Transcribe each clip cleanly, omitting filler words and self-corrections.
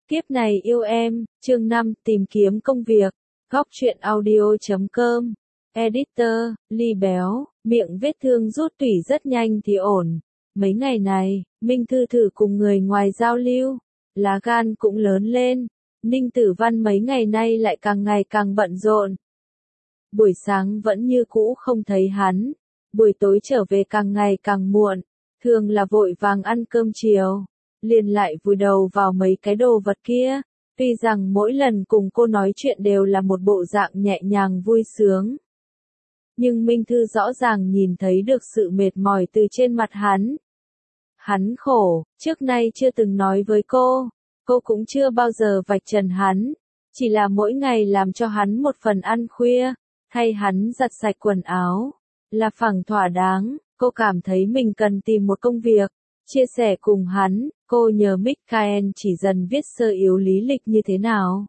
Kiếp này yêu em, chương 5, tìm kiếm công việc. Góc truyện audio.com. Editor, Ly béo, miệng vết thương rút tủy rất nhanh thì ổn. Mấy ngày này, Minh Thư thử cùng người ngoài giao lưu, lá gan cũng lớn lên. Ninh Tử Văn mấy ngày nay lại càng ngày càng bận rộn. Buổi sáng vẫn như cũ không thấy hắn, buổi tối trở về càng ngày càng muộn, thường là vội vàng ăn cơm chiều, liền lại vùi đầu vào mấy cái đồ vật kia. Tuy rằng mỗi lần cùng cô nói chuyện đều là một bộ dạng nhẹ nhàng vui sướng, nhưng Minh Thư rõ ràng nhìn thấy được sự mệt mỏi từ trên mặt hắn. Hắn khổ, trước nay chưa từng nói với cô cũng chưa bao giờ vạch trần hắn, chỉ là mỗi ngày làm cho hắn một phần ăn khuya, thay hắn giặt sạch quần áo, là phẳng thỏa đáng. Cô cảm thấy mình cần tìm một công việc, chia sẻ cùng hắn. Cô nhờ Mikael chỉ dần viết sơ yếu lý lịch như thế nào,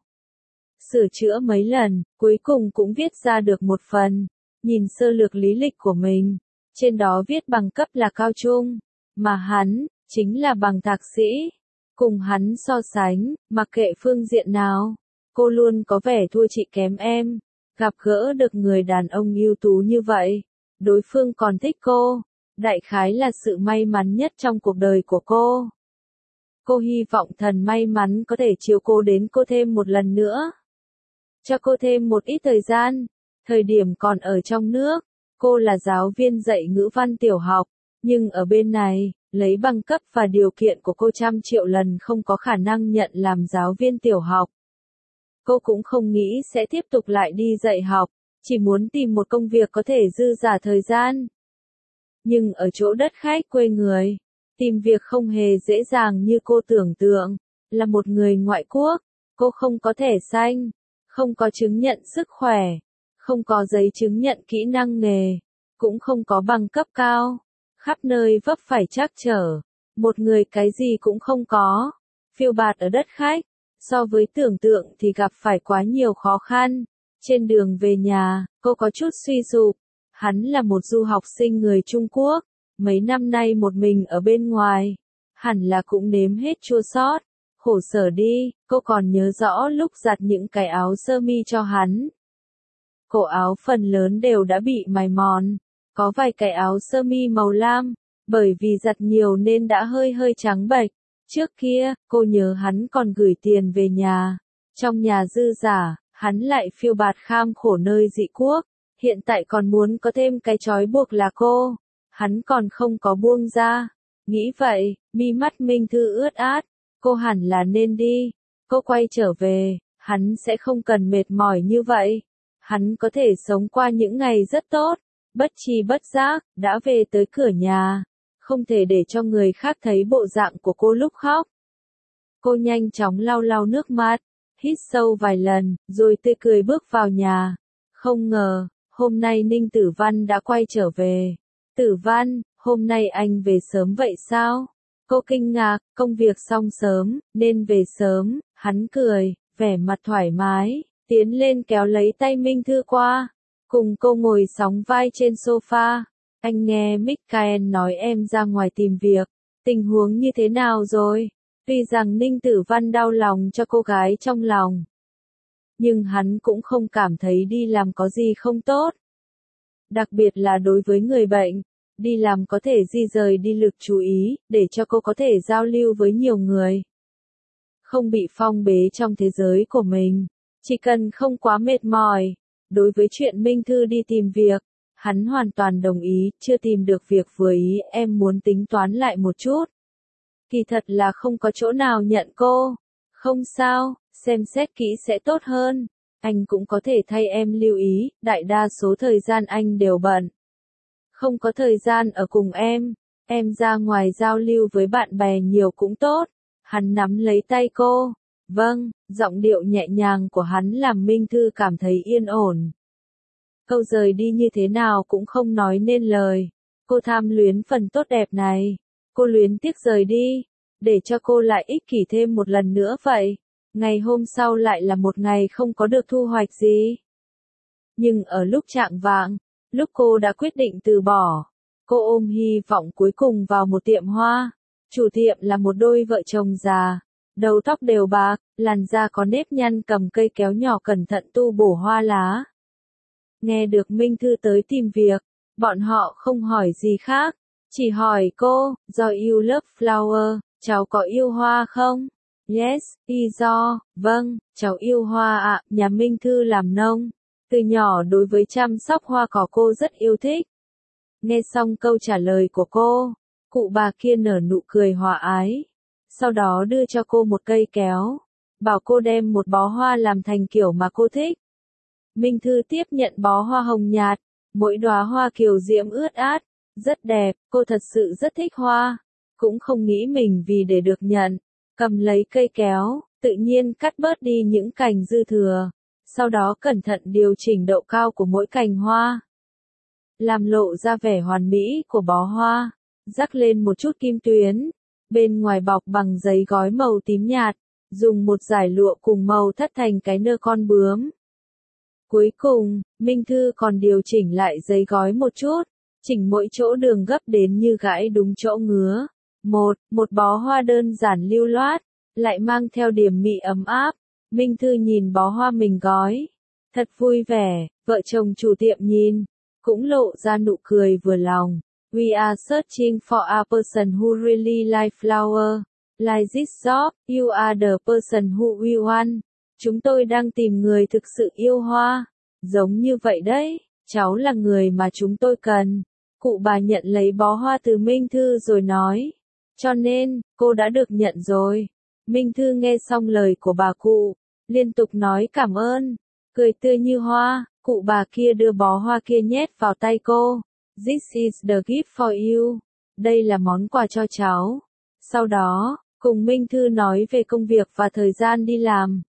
sửa chữa mấy lần, cuối cùng cũng viết ra được một phần. Nhìn sơ lược lý lịch của mình, trên đó viết bằng cấp là cao trung, mà hắn chính là bằng thạc sĩ. Cùng hắn so sánh, mặc kệ phương diện nào, cô luôn có vẻ thua chị kém em. Gặp gỡ được người đàn ông ưu tú như vậy, đối phương còn thích cô, đại khái là sự may mắn nhất trong cuộc đời của cô. Cô hy vọng thần may mắn có thể chiều cô đến cô thêm một lần nữa, cho cô thêm một ít thời gian. Thời điểm còn ở trong nước, cô là giáo viên dạy ngữ văn tiểu học, nhưng ở bên này, lấy bằng cấp và điều kiện của cô trăm triệu lần không có khả năng nhận làm giáo viên tiểu học. Cô cũng không nghĩ sẽ tiếp tục lại đi dạy học, chỉ muốn tìm một công việc có thể dư giả thời gian. Nhưng ở chỗ đất khách quê người, tìm việc không hề dễ dàng như cô tưởng tượng. Là một người ngoại quốc, cô không có thẻ xanh, không có chứng nhận sức khỏe, không có giấy chứng nhận kỹ năng nghề, cũng không có bằng cấp cao, khắp nơi vấp phải trắc trở, một người cái gì cũng không có, phiêu bạt ở đất khách. So với tưởng tượng thì gặp phải quá nhiều khó khăn. Trên đường về nhà, cô có chút suy sụp. Hắn là một du học sinh người Trung Quốc, mấy năm nay một mình ở bên ngoài, hẳn là cũng nếm hết chua xót, khổ sở đi. Cô còn nhớ rõ lúc giặt những cái áo sơ mi cho hắn, cổ áo phần lớn đều đã bị mài mòn, có vài cái áo sơ mi màu lam, bởi vì giặt nhiều nên đã hơi trắng bệch. Trước kia, cô nhớ hắn còn gửi tiền về nhà, trong nhà dư giả, hắn lại phiêu bạt kham khổ nơi dị quốc, hiện tại còn muốn có thêm cái trói buộc là cô, hắn còn không có buông ra. Nghĩ vậy, mi mắt Minh Thư ướt át, cô hẳn là nên đi. Cô quay trở về, hắn sẽ không cần mệt mỏi như vậy, hắn có thể sống qua những ngày rất tốt. Bất tri bất giác, đã về tới cửa nhà, không thể để cho người khác thấy bộ dạng của cô lúc khóc. Cô nhanh chóng lau lau nước mắt, hít sâu vài lần, rồi tươi cười bước vào nhà. Không ngờ, hôm nay Ninh Tử Văn đã quay trở về. Tử Văn, hôm nay anh về sớm vậy sao? Cô kinh ngạc, công việc xong sớm, nên về sớm. Hắn cười, vẻ mặt thoải mái, tiến lên kéo lấy tay Minh Thư qua, cùng cô ngồi sóng vai trên sofa. Anh nghe Mikael nói em ra ngoài tìm việc, tình huống như thế nào rồi? Tuy rằng Ninh Tử Văn đau lòng cho cô gái trong lòng, nhưng hắn cũng không cảm thấy đi làm có gì không tốt. Đặc biệt là đối với người bệnh, đi làm có thể di rời đi lực chú ý, để cho cô có thể giao lưu với nhiều người. Không bị phong bế trong thế giới của mình, chỉ cần không quá mệt mỏi. Đối với chuyện Minh Thư đi tìm việc, hắn hoàn toàn đồng ý. Chưa tìm được việc vừa ý, em muốn tính toán lại một chút. Kỳ thật là không có chỗ nào nhận cô. Không sao, xem xét kỹ sẽ tốt hơn. Anh cũng có thể thay em lưu ý, đại đa số thời gian anh đều bận, không có thời gian ở cùng em ra ngoài giao lưu với bạn bè nhiều cũng tốt. Hắn nắm lấy tay cô. Vâng, giọng điệu nhẹ nhàng của hắn làm Minh Thư cảm thấy yên ổn. Câu rời đi như thế nào cũng không nói nên lời. Cô tham luyến phần tốt đẹp này. Cô luyến tiếc rời đi, để cho cô lại ích kỷ thêm một lần nữa vậy. Ngày hôm sau lại là một ngày không có được thu hoạch gì. Nhưng ở lúc chạng vạng, lúc cô đã quyết định từ bỏ, cô ôm hy vọng cuối cùng vào một tiệm hoa. Chủ tiệm là một đôi vợ chồng già, đầu tóc đều bạc, làn da có nếp nhăn, cầm cây kéo nhỏ cẩn thận tu bổ hoa lá. Nghe được Minh Thư tới tìm việc, bọn họ không hỏi gì khác, chỉ hỏi cô, do you love flower, cháu có yêu hoa không? Yes, do, vâng, cháu yêu hoa ạ, nhà Minh Thư làm nông. Từ nhỏ đối với chăm sóc hoa cỏ cô rất yêu thích. Nghe xong câu trả lời của cô, cụ bà kia nở nụ cười hòa ái. Sau đó đưa cho cô một cây kéo, bảo cô đem một bó hoa làm thành kiểu mà cô thích. Minh Thư tiếp nhận bó hoa hồng nhạt, mỗi đóa hoa kiều diễm ướt át, rất đẹp, cô thật sự rất thích hoa, cũng không nghĩ mình vì để được nhận, cầm lấy cây kéo, tự nhiên cắt bớt đi những cành dư thừa, sau đó cẩn thận điều chỉnh độ cao của mỗi cành hoa, làm lộ ra vẻ hoàn mỹ của bó hoa, rắc lên một chút kim tuyến, bên ngoài bọc bằng giấy gói màu tím nhạt, dùng một dải lụa cùng màu thắt thành cái nơ con bướm. Cuối cùng, Minh Thư còn điều chỉnh lại giấy gói một chút, chỉnh mỗi chỗ đường gấp đến như gãi đúng chỗ ngứa. Một bó hoa đơn giản lưu loát, lại mang theo điểm mị ấm áp. Minh Thư nhìn bó hoa mình gói, thật vui vẻ, vợ chồng chủ tiệm nhìn, cũng lộ ra nụ cười vừa lòng. We are searching for a person who really like flower. Like this job, you are the person who we want. Chúng tôi đang tìm người thực sự yêu hoa. Giống như vậy đấy, cháu là người mà chúng tôi cần. Cụ bà nhận lấy bó hoa từ Minh Thư rồi nói. Cho nên, cô đã được nhận rồi. Minh Thư nghe xong lời của bà cụ, liên tục nói cảm ơn, cười tươi như hoa. Cụ bà kia đưa bó hoa kia nhét vào tay cô. This is the gift for you. Đây là món quà cho cháu. Sau đó, cùng Minh Thư nói về công việc và thời gian đi làm.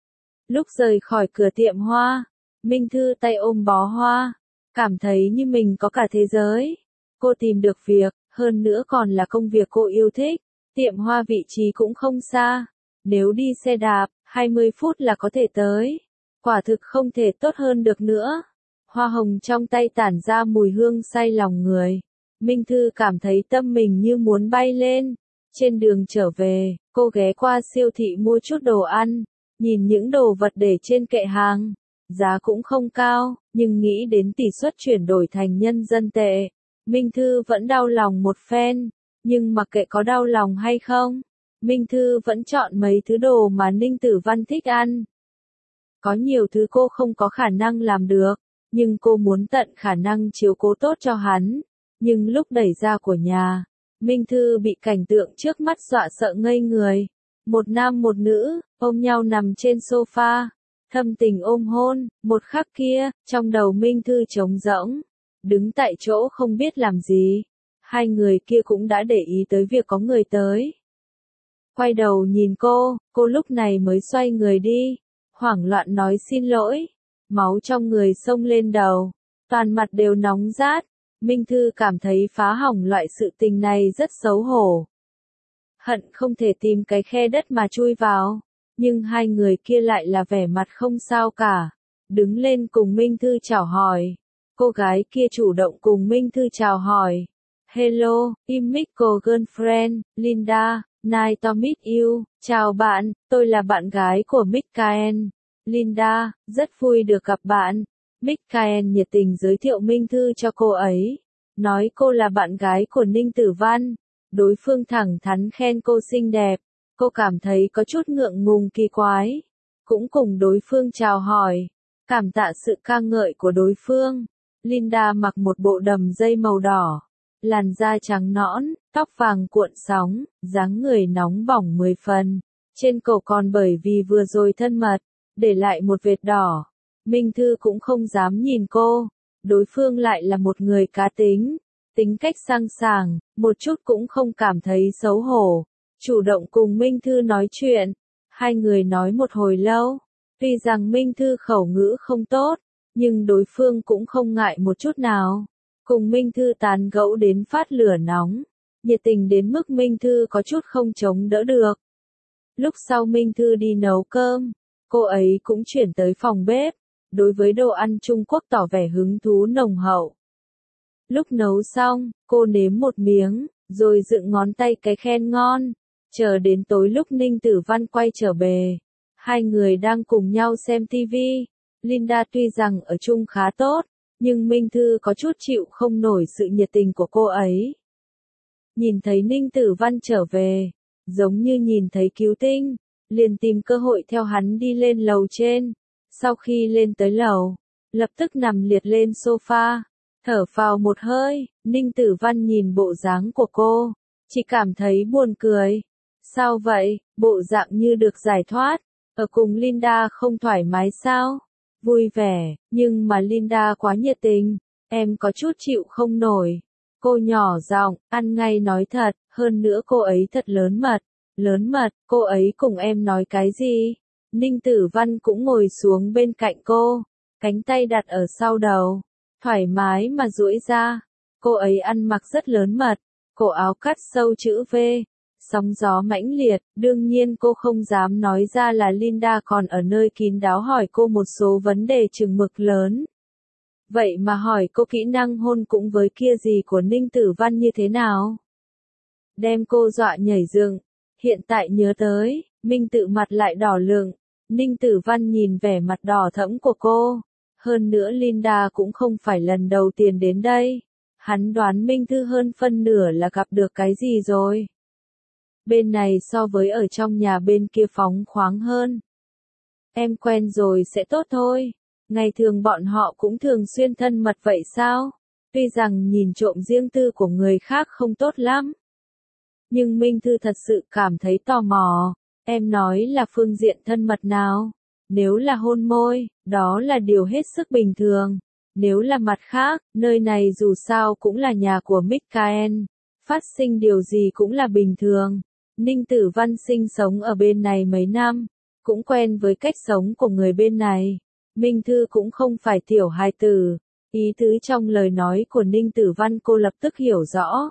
Lúc rời khỏi cửa tiệm hoa, Minh Thư tay ôm bó hoa, cảm thấy như mình có cả thế giới. Cô tìm được việc, hơn nữa còn là công việc cô yêu thích. Tiệm hoa vị trí cũng không xa. Nếu đi xe đạp, 20 phút là có thể tới. Quả thực không thể tốt hơn được nữa. Hoa hồng trong tay tản ra mùi hương say lòng người. Minh Thư cảm thấy tâm mình như muốn bay lên. Trên đường trở về, cô ghé qua siêu thị mua chút đồ ăn. Nhìn những đồ vật để trên kệ hàng, giá cũng không cao, nhưng nghĩ đến tỷ suất chuyển đổi thành nhân dân tệ, Minh Thư vẫn đau lòng một phen, nhưng mặc kệ có đau lòng hay không, Minh Thư vẫn chọn mấy thứ đồ mà Ninh Tử Văn thích ăn. Có nhiều thứ cô không có khả năng làm được, nhưng cô muốn tận khả năng chiếu cố tốt cho hắn, nhưng lúc đẩy ra của nhà, Minh Thư bị cảnh tượng trước mắt dọa sợ ngây người. Một nam một nữ, ôm nhau nằm trên sofa, thâm tình ôm hôn, một khắc kia, trong đầu Minh Thư trống rỗng, đứng tại chỗ không biết làm gì. Hai người kia cũng đã để ý tới việc có người tới. Quay đầu nhìn cô lúc này mới xoay người đi, hoảng loạn nói xin lỗi, máu trong người xông lên đầu, toàn mặt đều nóng rát. Minh Thư cảm thấy phá hỏng loại sự tình này rất xấu hổ. Hận không thể tìm cái khe đất mà chui vào, nhưng hai người kia lại là vẻ mặt không sao cả, đứng lên cùng Minh Thư chào hỏi. Cô gái kia chủ động cùng Minh Thư chào hỏi. Hello, I'm Michael girlfriend, Linda, nice to meet you. Chào bạn, tôi là bạn gái của Michael. Linda, rất vui được gặp bạn. Michael nhiệt tình giới thiệu Minh Thư cho cô ấy, nói cô là bạn gái của Ninh Tử Văn. Đối phương thẳng thắn khen cô xinh đẹp, cô cảm thấy có chút ngượng ngùng kỳ quái, cũng cùng đối phương chào hỏi, cảm tạ sự ca ngợi của đối phương. Linda mặc một bộ đầm dây màu đỏ, làn da trắng nõn, tóc vàng cuộn sóng, dáng người nóng bỏng 10 phần, trên cổ còn bởi vì vừa rồi thân mật, để lại một vệt đỏ. Minh Thư cũng không dám nhìn cô, đối phương lại là một người cá tính. Tính cách sang sảng, một chút cũng không cảm thấy xấu hổ, chủ động cùng Minh Thư nói chuyện. Hai người nói một hồi lâu, tuy rằng Minh Thư khẩu ngữ không tốt, nhưng đối phương cũng không ngại một chút nào. Cùng Minh Thư tán gẫu đến phát lửa nóng, nhiệt tình đến mức Minh Thư có chút không chống đỡ được. Lúc sau Minh Thư đi nấu cơm, cô ấy cũng chuyển tới phòng bếp, đối với đồ ăn Trung Quốc tỏ vẻ hứng thú nồng hậu. Lúc nấu xong, cô nếm một miếng, rồi dựng ngón tay cái khen ngon. Chờ đến tối lúc Ninh Tử Văn quay trở về, hai người đang cùng nhau xem TV. Linda tuy rằng ở chung khá tốt, nhưng Minh Thư có chút chịu không nổi sự nhiệt tình của cô ấy. Nhìn thấy Ninh Tử Văn trở về, giống như nhìn thấy cứu tinh, liền tìm cơ hội theo hắn đi lên lầu trên. Sau khi lên tới lầu, lập tức nằm liệt lên sofa, thở phào một hơi. Ninh Tử Văn nhìn bộ dáng của cô, chỉ cảm thấy buồn cười. Sao vậy, bộ dạng như được giải thoát, ở cùng Linda không thoải mái sao? Vui vẻ, nhưng mà Linda quá nhiệt tình, em có chút chịu không nổi. Cô nhỏ giọng, ăn ngay nói thật, hơn nữa cô ấy thật lớn mật, cô ấy cùng em nói cái gì? Ninh Tử Văn cũng ngồi xuống bên cạnh cô, cánh tay đặt ở sau đầu, thoải mái mà duỗi ra. Cô ấy ăn mặc rất lớn mật, cổ áo cắt sâu chữ V, sóng gió mãnh liệt, đương nhiên cô không dám nói ra là Linda còn ở nơi kín đáo hỏi cô một số vấn đề chừng mực lớn. Vậy mà hỏi cô kỹ năng hôn cũng với kia gì của Ninh Tử Văn như thế nào? Đem cô dọa nhảy dựng. Hiện tại nhớ tới, Minh Tự mặt lại đỏ lựng. Ninh Tử Văn nhìn vẻ mặt đỏ thẫm của cô. Hơn nữa Linda cũng không phải lần đầu tiên đến đây. Hắn đoán Minh Thư hơn phân nửa là gặp được cái gì rồi. Bên này so với ở trong nhà bên kia phóng khoáng hơn. Em quen rồi sẽ tốt thôi. Ngày thường bọn họ cũng thường xuyên thân mật vậy sao? Tuy rằng nhìn trộm riêng tư của người khác không tốt lắm. Nhưng Minh Thư thật sự cảm thấy tò mò. Em nói là phương diện thân mật nào? Nếu là hôn môi, đó là điều hết sức bình thường. Nếu là mặt khác, nơi này dù sao cũng là nhà của Mikael. Phát sinh điều gì cũng là bình thường. Ninh Tử Văn sinh sống ở bên này mấy năm, cũng quen với cách sống của người bên này. Minh Thư cũng không phải tiểu hài tử. Ý tứ trong lời nói của Ninh Tử Văn cô lập tức hiểu rõ.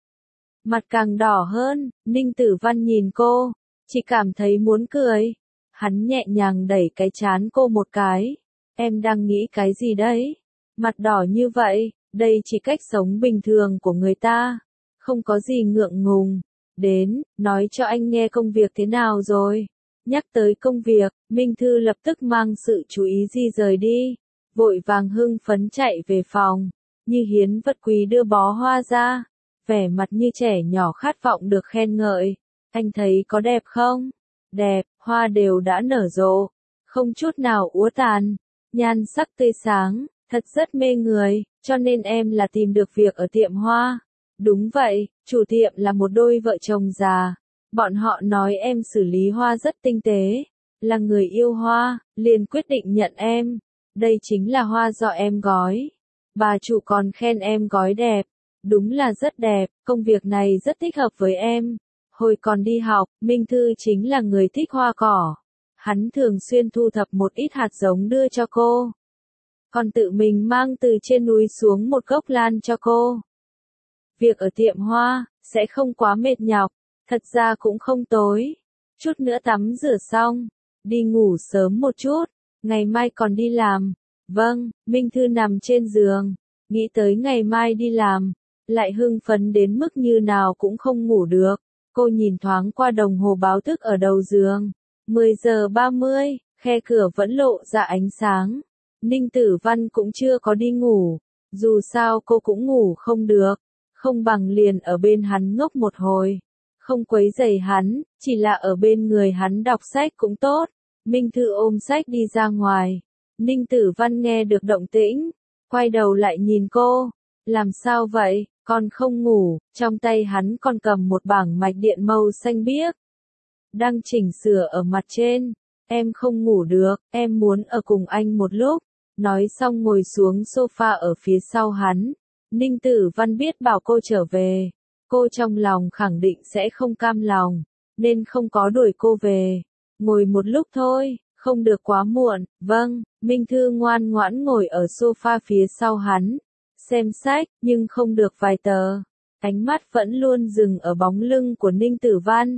Mặt càng đỏ hơn, Ninh Tử Văn nhìn cô, chỉ cảm thấy muốn cười. Hắn nhẹ nhàng đẩy cái trán cô một cái. Em đang nghĩ cái gì đấy? Mặt đỏ như vậy, đây chỉ cách sống bình thường của người ta. Không có gì ngượng ngùng. Đến, nói cho anh nghe công việc thế nào rồi. Nhắc tới công việc, Minh Thư lập tức mang sự chú ý di rời đi. Vội vàng hưng phấn chạy về phòng. Như hiến vật quý đưa bó hoa ra. Vẻ mặt như trẻ nhỏ khát vọng được khen ngợi. Anh thấy có đẹp không? Đẹp, hoa đều đã nở rộ. Không chút nào úa tàn. Nhan sắc tươi sáng, thật rất mê người, cho nên em là tìm được việc ở tiệm hoa. Đúng vậy, chủ tiệm là một đôi vợ chồng già. Bọn họ nói em xử lý hoa rất tinh tế. Là người yêu hoa, liền quyết định nhận em. Đây chính là hoa do em gói. Bà chủ còn khen em gói đẹp. Đúng là rất đẹp, công việc này rất thích hợp với em. Hồi còn đi học, Minh Thư chính là người thích hoa cỏ. Hắn thường xuyên thu thập một ít hạt giống đưa cho cô. Còn tự mình mang từ trên núi xuống một gốc lan cho cô. Việc ở tiệm hoa, sẽ không quá mệt nhọc, thật ra cũng không tối. Chút nữa tắm rửa xong, đi ngủ sớm một chút, ngày mai còn đi làm. Vâng, Minh Thư nằm trên giường, nghĩ tới ngày mai đi làm, lại hưng phấn đến mức như nào cũng không ngủ được. Cô nhìn thoáng qua đồng hồ báo thức ở đầu giường. 10 giờ 30, khe cửa vẫn lộ ra ánh sáng. Ninh Tử Văn cũng chưa có đi ngủ. Dù sao cô cũng ngủ không được. Không bằng liền ở bên hắn ngốc một hồi. Không quấy rầy hắn, chỉ là ở bên người hắn đọc sách cũng tốt. Minh Thư ôm sách đi ra ngoài. Ninh Tử Văn nghe được động tĩnh. Quay đầu lại nhìn cô. Làm sao vậy, con không ngủ? Trong tay hắn còn cầm một bảng mạch điện màu xanh biếc. Đang chỉnh sửa ở mặt trên. Em không ngủ được, em muốn ở cùng anh một lúc. Nói xong ngồi xuống sofa ở phía sau hắn. Ninh Tử Văn biết bảo cô trở về. Cô trong lòng khẳng định sẽ không cam lòng, nên không có đuổi cô về. Ngồi một lúc thôi, không được quá muộn. Vâng, Minh Thư ngoan ngoãn ngồi ở sofa phía sau hắn. Xem sách, nhưng không được vài tờ. Ánh mắt vẫn luôn dừng ở bóng lưng của Ninh Tử Văn.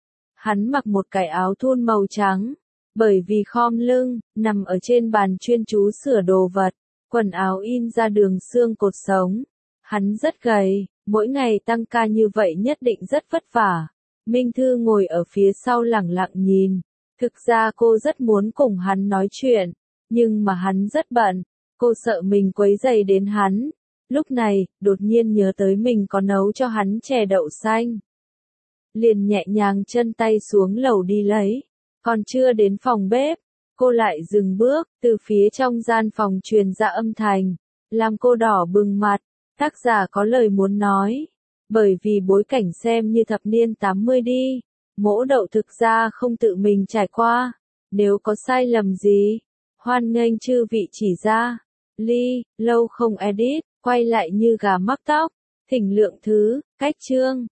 Hắn mặc một cái áo thun màu trắng. Bởi vì khom lưng, nằm ở trên bàn chuyên chú sửa đồ vật. Quần áo in ra đường xương cột sống. Hắn rất gầy, mỗi ngày tăng ca như vậy nhất định rất vất vả. Minh Thư ngồi ở phía sau lẳng lặng nhìn. Thực ra cô rất muốn cùng hắn nói chuyện, nhưng mà hắn rất bận, cô sợ mình quấy rầy đến hắn. Lúc này, đột nhiên nhớ tới mình có nấu cho hắn chè đậu xanh. Liền nhẹ nhàng chân tay xuống lầu đi lấy. Còn chưa đến phòng bếp, cô lại dừng bước, từ phía trong gian phòng truyền ra âm thanh, làm cô đỏ bừng mặt. Tác giả có lời muốn nói, bởi vì bối cảnh xem như thập niên 80 đi, Mỗ Đậu thực ra không tự mình trải qua, nếu có sai lầm gì, hoan nghênh chư vị chỉ ra. Lâu không edit, quay lại như gà mắc tóc, thỉnh lượng thứ, cách chương.